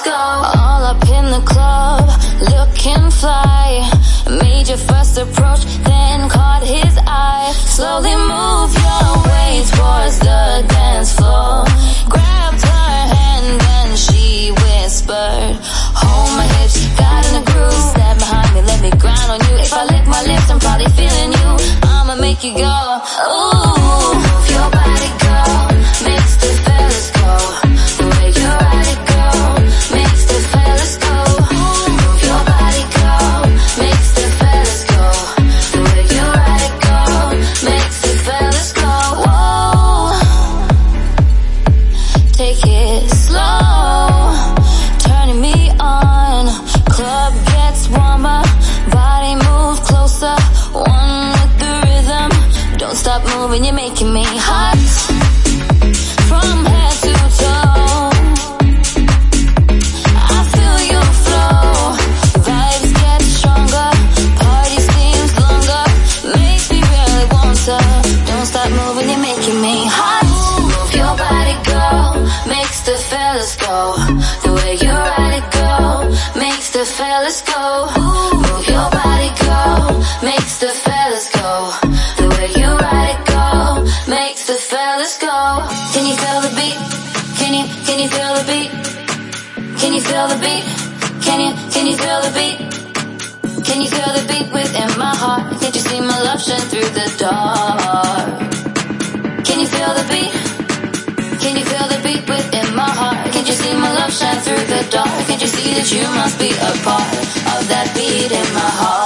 go. All up in the club, looking fly. Made your first approach, then caught his eye. Slowly move your way towards the dance floor. Grabbed her hand, then she whispered, hold my hips, got in the groove. Stand behind me, let me grind on you. If I lick my lips, I'm probably feeling you. I'ma make you go, ooh. Move your body, girl, makes the fellas go. The way you ride it, girl, makes the fellas go. Move your body, girl, makes the fellas go. The way you ride it, girl, makes the fellas go. Whoa, take it slow, turning me on. Club gets warmer, body move closer. One with the rhythm, don't stop moving, you're making me hot. From head to toe, I feel your flow. Vibes get stronger, party seems longer. Makes me really want to. Don't stop moving, you're making me hot. Move your body, girl, makes the fellas go. The way you ride it, girl, makes the fellas go. Move your body, girl, makes the fellas go. The way you ride it, girl, makes the fellas go. Can you feel the beat? Can you feel the beat? Can you feel the beat? Can you feel the beat? Can you feel the beat within my heart? Can't you see my love shine through the dark? Can you feel the beat? Can you feel the beat within my heart? Can't you see my love shine through the dark? Can't you see that you must be a part of that beat in my heart?